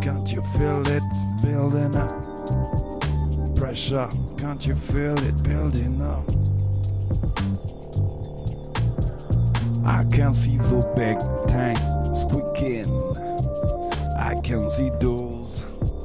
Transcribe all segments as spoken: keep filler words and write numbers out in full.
Can't you feel it building up? Pressure, can't you feel it building up? I can see the big tank squeaking. I can see those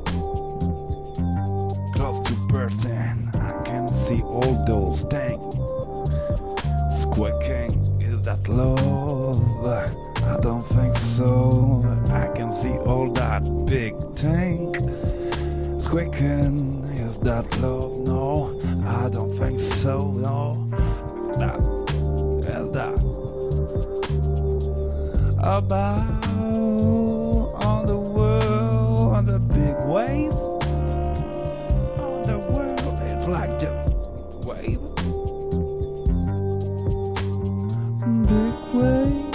close to bursting. I can see all those tanks squeaking. Is that love? I don't think so. I can see all that big tank squeaking. Is that love? No, I don't think so. No, that is that about on the world, on the big waves, on the world. It's like the wave, big wave.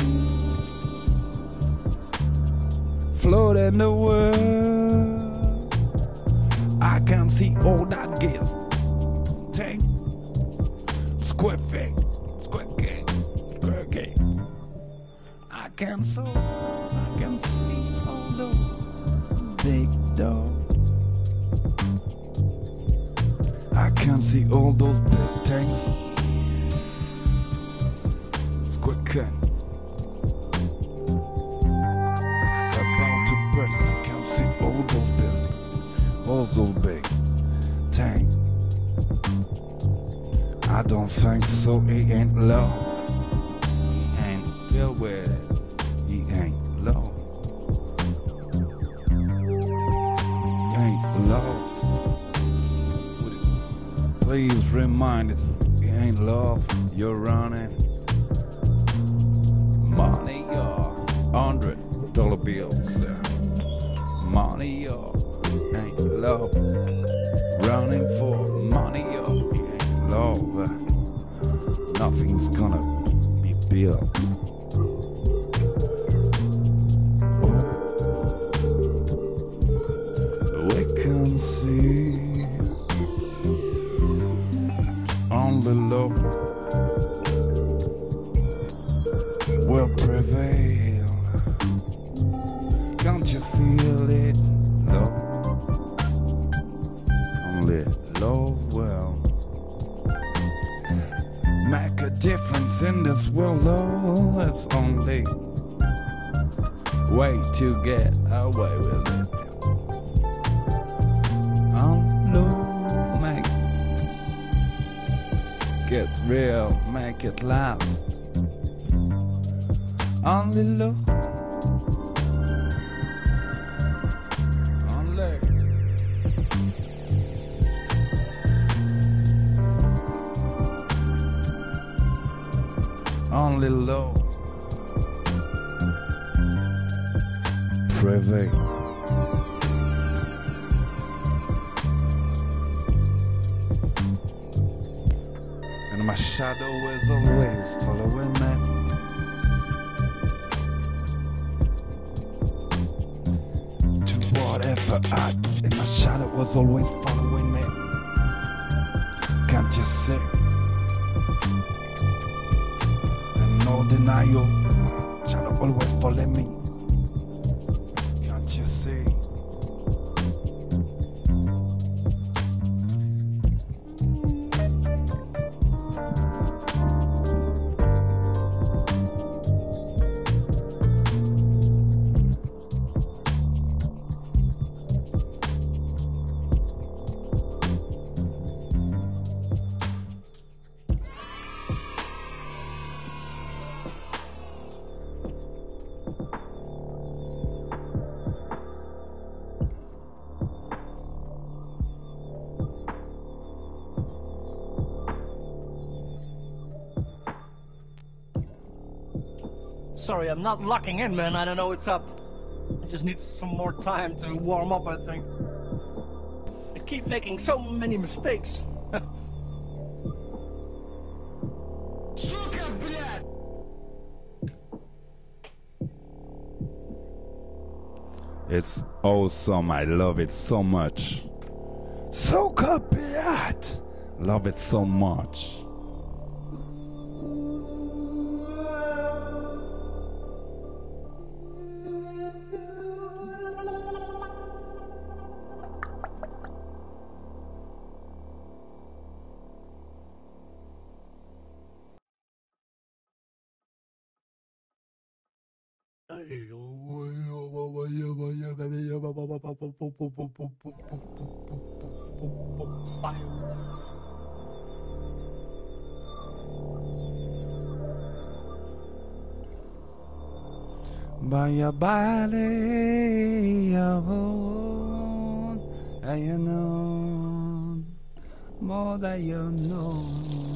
Floating the world. I can see all that gas tank squiffing, squeaking, squeaking. I can so, I can see all those big dogs. I can see all those big tanks squeaking. All those big tank. I don't think so. He ain't low. He ain't filled with it. He ain't low. He ain't low. Please remind it. He ain't love. You're running. Money or hundred dollar bills. Money or ain't love, running for money, oh, ain't love, nothing's gonna be built. Oh, we can see only love will prevail. Can't you feel it, love? Love will make a difference in this world. Oh, it's only way to get away with it. Oh, love, make get real, make it last. Only love. Only love prevail. And my shadow is always following me. To whatever I do, and my shadow was always following me. Can't you see? No denial, shadow always follow me. Can't you see? Sorry, I'm not locking in, man. I don't know what's up. I just need some more time to warm up, I think. I keep making so many mistakes. Сука, блядь! It's awesome. I love it so much. Сука, блядь! Love it so much. By your body, your own, and you know more than you know.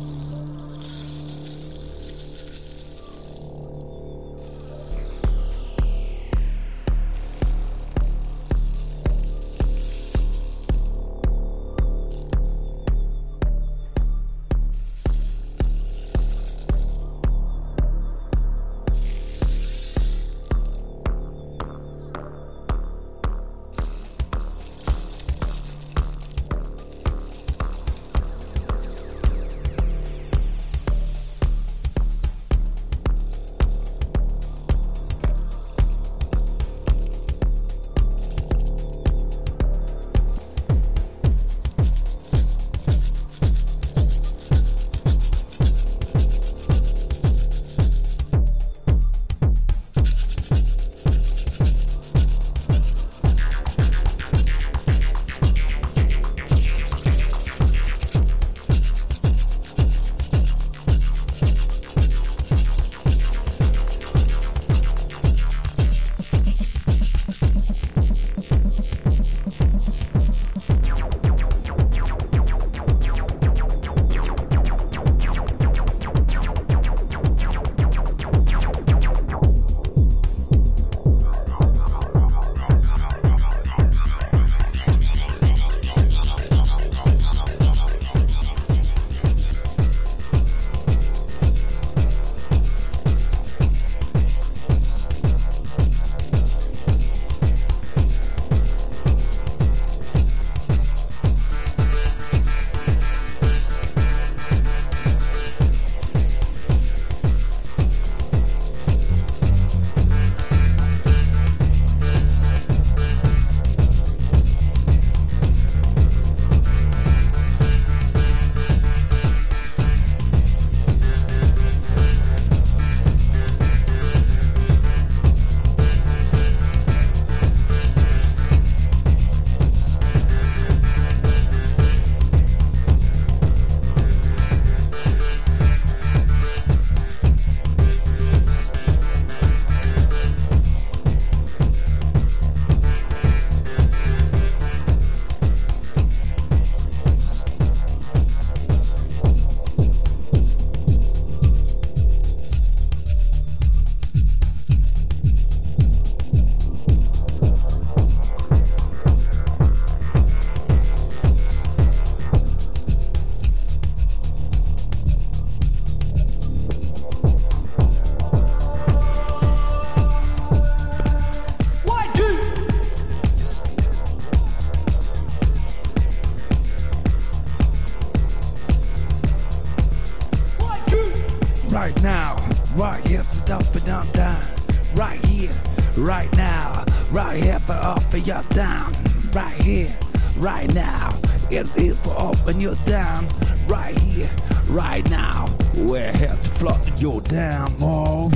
Right now, right here for the up and I'm down. Right here, right now, right here for up and you're down. Right here, right now, it's here for up and you're down. Right here, right now, we're here to float you down, oh.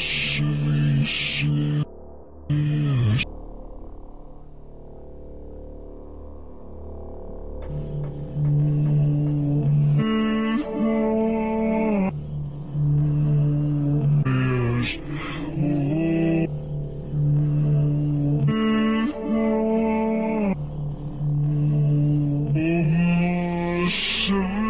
Sure.